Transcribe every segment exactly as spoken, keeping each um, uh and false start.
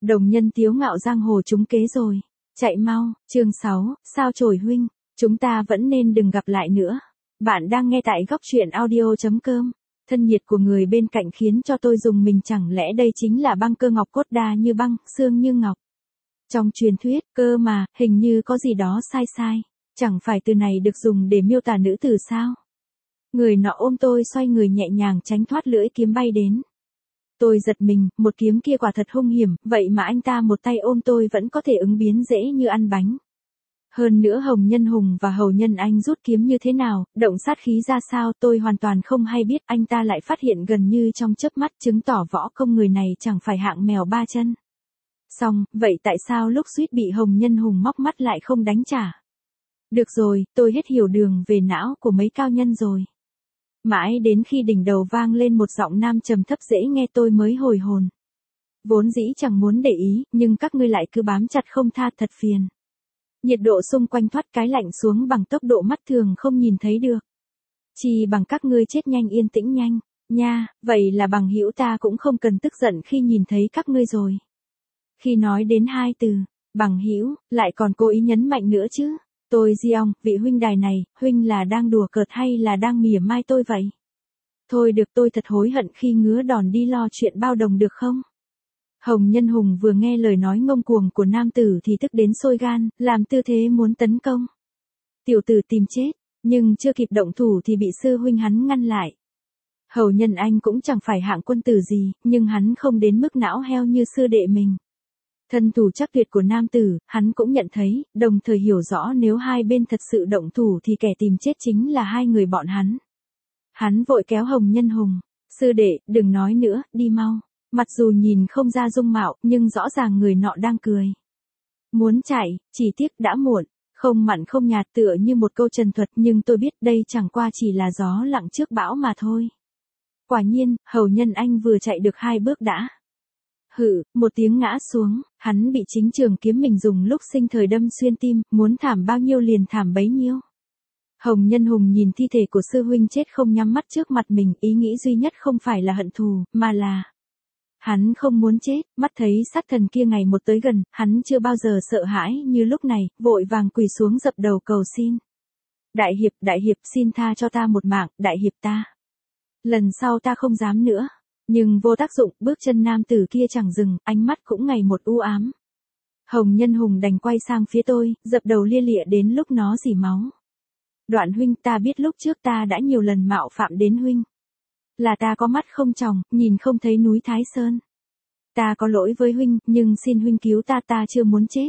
Đồng nhân tiếu ngạo giang hồ trúng kế rồi. Chạy mau, chương sáu, sao chổi huynh, chúng ta vẫn nên đừng gặp lại nữa. Bạn đang nghe tại góc truyện audio.com. Thân nhiệt của người bên cạnh khiến cho tôi dùng mình, chẳng lẽ đây chính là băng cơ ngọc cốt đa như băng, xương như ngọc. Trong truyền thuyết, cơ mà, hình như có gì đó sai sai. Chẳng phải từ này được dùng để miêu tả nữ tử sao? Người nọ ôm tôi xoay người nhẹ nhàng tránh thoát lưỡi kiếm bay đến. Tôi giật mình, một kiếm kia quả thật hung hiểm, vậy mà anh ta một tay ôm tôi vẫn có thể ứng biến dễ như ăn bánh. Hơn nữa Hồng Nhân Hùng và Hầu Nhân Anh rút kiếm như thế nào, động sát khí ra sao tôi hoàn toàn không hay biết, anh ta lại phát hiện gần như trong chớp mắt, chứng tỏ võ công người này chẳng phải hạng mèo ba chân. Xong, vậy tại sao lúc suýt bị Hồng Nhân Hùng móc mắt lại không đánh trả? Được rồi, tôi hết hiểu đường về não của mấy cao nhân rồi. Mãi đến khi đỉnh đầu vang lên một giọng nam trầm thấp dễ nghe tôi mới hồi hồn. Vốn dĩ chẳng muốn để ý, nhưng các ngươi lại cứ bám chặt không tha, thật phiền. Nhiệt độ xung quanh thoát cái lạnh xuống bằng tốc độ mắt thường không nhìn thấy được. Chỉ bằng các ngươi chết nhanh yên tĩnh nhanh, nha, vậy là bằng hữu ta cũng không cần tức giận khi nhìn thấy các ngươi rồi. Khi nói đến hai từ, bằng hữu, lại còn cố ý nhấn mạnh nữa chứ. Tôi Diong, vị huynh đài này, huynh là đang đùa cợt hay là đang mỉa mai tôi vậy? Thôi được, tôi thật hối hận khi ngứa đòn đi lo chuyện bao đồng được không? Hồng Nhân Hùng vừa nghe lời nói ngông cuồng của nam tử thì tức đến sôi gan, làm tư thế muốn tấn công. Tiểu tử tìm chết, nhưng chưa kịp động thủ thì bị sư huynh hắn ngăn lại. Hầu Nhân Anh cũng chẳng phải hạng quân tử gì, nhưng hắn không đến mức não heo như sư đệ mình. Thân thủ chắc tuyệt của nam tử, hắn cũng nhận thấy, đồng thời hiểu rõ nếu hai bên thật sự động thủ thì kẻ tìm chết chính là hai người bọn hắn. Hắn vội kéo Hồng Nhân Hùng, sư đệ, đừng nói nữa, đi mau. Mặc dù nhìn không ra dung mạo, nhưng rõ ràng người nọ đang cười. Muốn chạy, chỉ tiếc đã muộn, không mặn không nhạt tựa như một câu trần thuật, nhưng tôi biết đây chẳng qua chỉ là gió lặng trước bão mà thôi. Quả nhiên, Hầu Nhân Anh vừa chạy được hai bước đã. Hự, một tiếng ngã xuống, hắn bị chính trường kiếm mình dùng lúc sinh thời đâm xuyên tim, muốn thảm bao nhiêu liền thảm bấy nhiêu. Hồng Nhân Hùng nhìn thi thể của sư huynh chết không nhắm mắt trước mặt mình, ý nghĩ duy nhất không phải là hận thù, mà là hắn không muốn chết, mắt thấy sát thần kia ngày một tới gần, hắn chưa bao giờ sợ hãi như lúc này, vội vàng quỳ xuống dập đầu cầu xin. Đại hiệp, đại hiệp, xin tha cho ta một mạng, đại hiệp ta. Lần sau ta không dám nữa. Nhưng vô tác dụng, bước chân nam tử kia chẳng dừng, ánh mắt cũng ngày một u ám. Hồng Nhân Hùng đành quay sang phía tôi, dập đầu lia lịa đến lúc nó rỉ máu. Đoạn huynh, ta biết lúc trước ta đã nhiều lần mạo phạm đến huynh. Là ta có mắt không tròng, nhìn không thấy núi Thái Sơn. Ta có lỗi với huynh, nhưng xin huynh cứu ta, ta chưa muốn chết.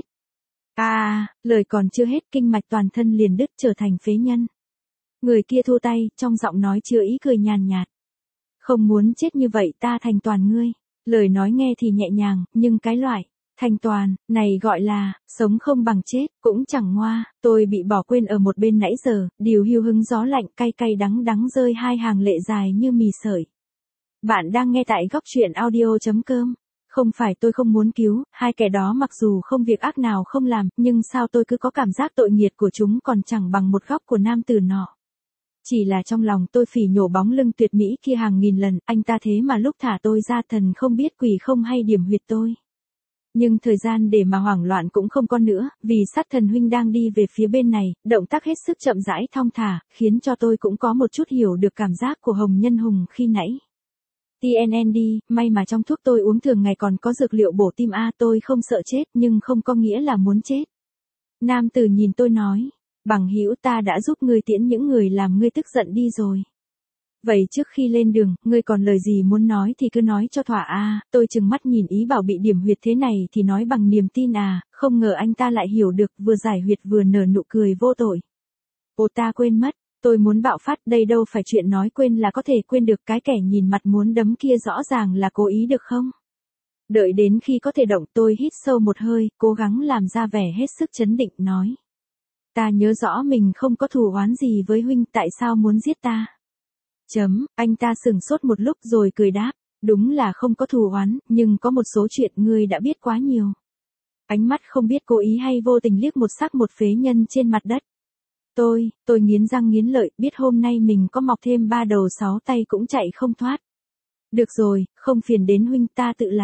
À, lời còn chưa hết, kinh mạch toàn thân liền đứt trở thành phế nhân. Người kia thu tay, trong giọng nói chứa ý cười nhàn nhạt. Không muốn chết như vậy ta thành toàn ngươi. Lời nói nghe thì nhẹ nhàng, nhưng cái loại thành toàn này gọi là sống không bằng chết, cũng chẳng ngoa. Tôi bị bỏ quên ở một bên nãy giờ, điều hưu hứng gió lạnh cay cay đắng đắng rơi hai hàng lệ dài như mì sợi. Bạn đang nghe tại góc truyện audio.com. Không phải tôi không muốn cứu, hai kẻ đó mặc dù không việc ác nào không làm, nhưng sao tôi cứ có cảm giác tội nghiệp của chúng còn chẳng bằng một góc của nam tử nọ. Chỉ là trong lòng tôi phỉ nhổ bóng lưng tuyệt mỹ kia hàng nghìn lần, anh ta thế mà lúc thả tôi ra thần không biết quỷ không hay điểm huyệt tôi. Nhưng thời gian để mà hoảng loạn cũng không có nữa, vì sát thần huynh đang đi về phía bên này, động tác hết sức chậm rãi thong thả, khiến cho tôi cũng có một chút hiểu được cảm giác của Hồng Nhân Hùng khi nãy. tê en en đê, may mà trong thuốc tôi uống thường ngày còn có dược liệu bổ tim A, tôi không sợ chết nhưng không có nghĩa là muốn chết. Nam tử nhìn tôi nói. Bằng hữu, ta đã giúp ngươi tiễn những người làm ngươi tức giận đi rồi. Vậy trước khi lên đường, ngươi còn lời gì muốn nói thì cứ nói cho thỏa a. À, tôi trừng mắt nhìn ý bảo bị điểm huyệt thế này thì nói bằng niềm tin à, không ngờ anh ta lại hiểu được, vừa giải huyệt vừa nở nụ cười vô tội. Ồ, ta quên mất, tôi muốn bạo phát, đây đâu phải chuyện nói quên là có thể quên được, cái kẻ nhìn mặt muốn đấm kia rõ ràng là cố ý được không? Đợi đến khi có thể động, tôi hít sâu một hơi, cố gắng làm ra vẻ hết sức trấn định nói. Ta nhớ rõ mình không có thù oán gì với huynh, tại sao muốn giết ta? Chấm, anh ta sừng sốt một lúc rồi cười đáp, đúng là không có thù oán, nhưng có một số chuyện ngươi đã biết quá nhiều. Ánh mắt không biết cố ý hay vô tình liếc một sắc một phế nhân trên mặt đất. Tôi, tôi nghiến răng nghiến lợi, biết hôm nay mình có mọc thêm ba đầu sáu tay cũng chạy không thoát. Được rồi, không phiền đến huynh, ta tự làm.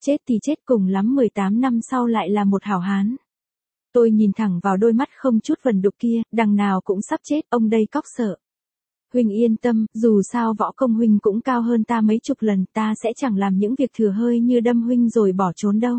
chết thì chết, cùng lắm mười tám năm sau lại là một hảo hán. Tôi nhìn thẳng vào đôi mắt không chút vần đục kia, đằng nào cũng sắp chết, ông đây cóc sợ. Huynh yên tâm, dù sao võ công huynh cũng cao hơn ta mấy chục lần, ta sẽ chẳng làm những việc thừa hơi như đâm huynh rồi bỏ trốn đâu.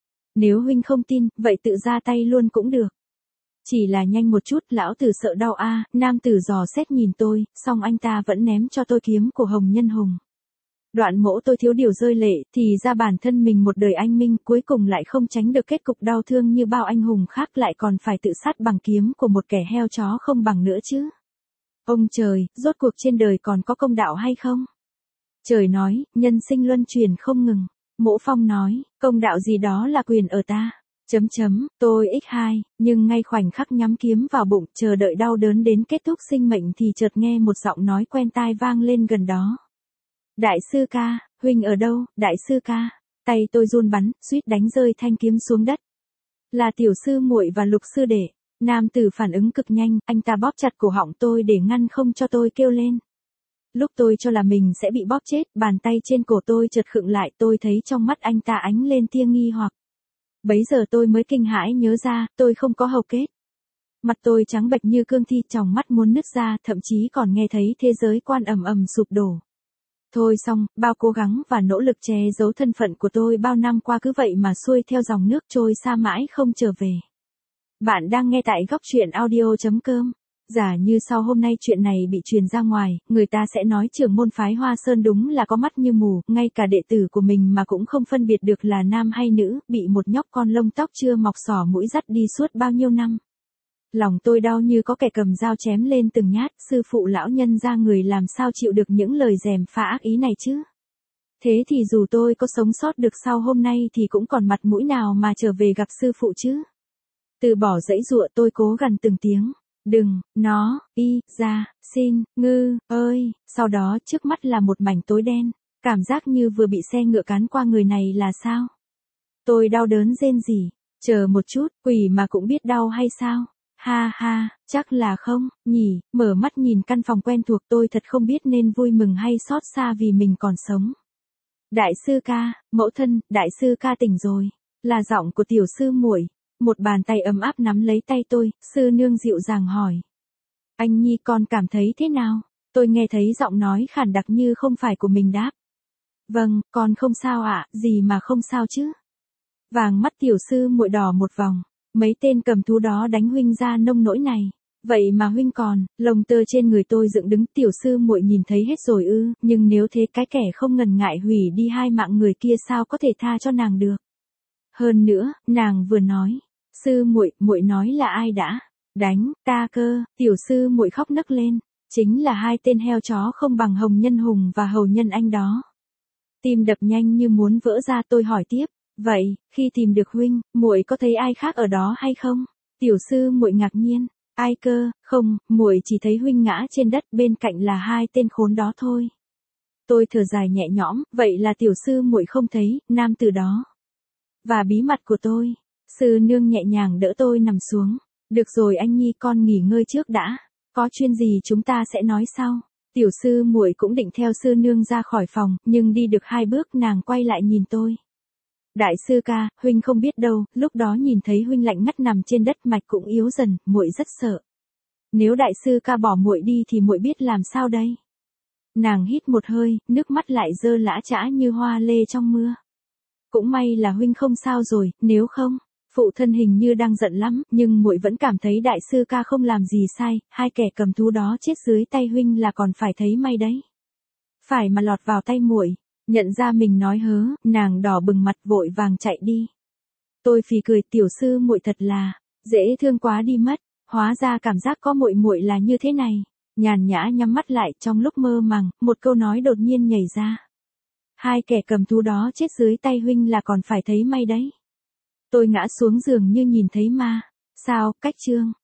Nếu huynh không tin, vậy tự ra tay luôn cũng được. Chỉ là nhanh một chút, lão tử sợ đau a. Nam tử dò xét nhìn tôi, xong anh ta vẫn ném cho tôi kiếm của Hồng Nhân Hùng. Đoạn mỗ tôi thiếu điều rơi lệ, thì ra bản thân mình một đời anh minh, cuối cùng lại không tránh được kết cục đau thương như bao anh hùng khác, lại còn phải tự sát bằng kiếm của một kẻ heo chó không bằng nữa chứ. Ông trời, rốt cuộc trên đời còn có công đạo hay không? Trời nói, nhân sinh luân chuyển không ngừng. Mỗ Phong nói, công đạo gì đó là quyền ở ta. Chấm chấm, tôi x hai, nhưng ngay khoảnh khắc nhắm kiếm vào bụng, chờ đợi đau đớn đến kết thúc sinh mệnh thì chợt nghe một giọng nói quen tai vang lên gần đó. Đại sư ca, huynh ở đâu, đại sư ca? Tay tôi run bắn, suýt đánh rơi thanh kiếm xuống đất. Là tiểu sư muội và Lục sư đệ. Nam tử phản ứng cực nhanh, anh ta bóp chặt cổ họng tôi để ngăn không cho tôi kêu lên. Lúc tôi cho là mình sẽ bị bóp chết, bàn tay trên cổ tôi chợt khựng lại, tôi thấy trong mắt anh ta ánh lên tia nghi hoặc. Bấy giờ tôi mới kinh hãi nhớ ra, tôi không có hầu kết. Mặt tôi trắng bệch như cương thi, tròng mắt muốn nứt ra, thậm chí còn nghe thấy thế giới quan ầm ầm sụp đổ. Thôi xong, bao cố gắng và nỗ lực che giấu thân phận của tôi bao năm qua cứ vậy mà xuôi theo dòng nước trôi xa mãi không trở về. Bạn đang nghe tại góc truyện audio chấm com. Giả như sau hôm nay chuyện này bị truyền ra ngoài, người ta sẽ nói trưởng môn phái Hoa Sơn đúng là có mắt như mù, ngay cả đệ tử của mình mà cũng không phân biệt được là nam hay nữ, bị một nhóc con lông tóc chưa mọc xỏ mũi dắt đi suốt bao nhiêu năm. Lòng tôi đau như có kẻ cầm dao chém lên từng nhát, sư phụ lão nhân ra người làm sao chịu được những lời gièm pha ác ý này chứ. Thế thì dù tôi có sống sót được sau hôm nay thì cũng còn mặt mũi nào mà trở về gặp sư phụ chứ. Từ bỏ dãy dụa tôi cố gằn từng tiếng. Đừng, nó, y, ra, xin, ngư, ơi, sau đó trước mắt là một mảnh tối đen, cảm giác như vừa bị xe ngựa cán qua người này là sao? Tôi đau đớn rên rỉ, chờ một chút, quỷ mà cũng biết đau hay sao? Ha ha, chắc là không, nhỉ, mở mắt nhìn căn phòng quen thuộc tôi thật không biết nên vui mừng hay xót xa vì mình còn sống. Đại sư ca, mẫu thân, đại sư ca tỉnh rồi, là giọng của tiểu sư muội. Một bàn tay ấm áp nắm lấy tay tôi, sư nương dịu dàng hỏi. Anh Nhi con cảm thấy thế nào? Tôi nghe thấy giọng nói khàn đặc như không phải của mình đáp. Vâng, con không sao ạ, gì mà không sao chứ? Vàng mắt tiểu sư muội đỏ một vòng, mấy tên cầm thú đó đánh huynh ra nông nỗi này. Vậy mà huynh còn, lông tơ trên người tôi dựng đứng, tiểu sư muội nhìn thấy hết rồi ư, nhưng nếu thế cái kẻ không ngần ngại hủy đi hai mạng người kia sao có thể tha cho nàng được? Hơn nữa, nàng vừa nói. Sư muội, muội nói là ai đã đánh ta cơ? Tiểu sư muội khóc nấc lên, chính là hai tên heo chó không bằng Hồng Nhân Hùng và Hầu Nhân Anh đó. Tim đập nhanh như muốn vỡ ra, tôi hỏi tiếp, vậy khi tìm được huynh, muội có thấy ai khác ở đó hay không? Tiểu sư muội ngạc nhiên, ai cơ? Không, muội chỉ thấy huynh ngã trên đất, bên cạnh là hai tên khốn đó thôi. Tôi thở dài nhẹ nhõm, vậy là tiểu sư muội không thấy nam tử đó. Và bí mật của tôi. Sư nương nhẹ nhàng đỡ tôi nằm xuống. Được rồi anh Nhi, con nghỉ ngơi trước đã. Có chuyện gì chúng ta sẽ nói sau. Tiểu sư muội cũng định theo sư nương ra khỏi phòng, nhưng đi được hai bước nàng quay lại nhìn tôi. Đại sư ca, huynh không biết đâu, lúc đó nhìn thấy huynh lạnh ngắt nằm trên đất, mạch cũng yếu dần, muội rất sợ. Nếu đại sư ca bỏ muội đi thì muội biết làm sao đây? Nàng hít một hơi, nước mắt lại rơi lã chã như hoa lê trong mưa. Cũng may là huynh không sao rồi, nếu không, phụ thân hình như đang giận lắm, nhưng muội vẫn cảm thấy đại sư ca không làm gì sai, hai kẻ cầm thú đó chết dưới tay huynh là còn phải thấy may đấy. Phải mà lọt vào tay muội, nhận ra mình nói hớ, nàng đỏ bừng mặt vội vàng chạy đi. Tôi phì cười, tiểu sư muội thật là dễ thương quá đi mất, hóa ra cảm giác có muội muội là như thế này. Nhàn nhã nhắm mắt lại, trong lúc mơ màng, một câu nói đột nhiên nhảy ra. Hai kẻ cầm thú đó chết dưới tay huynh là còn phải thấy may đấy. Tôi ngã xuống giường như nhìn thấy ma. Sao, cách chương.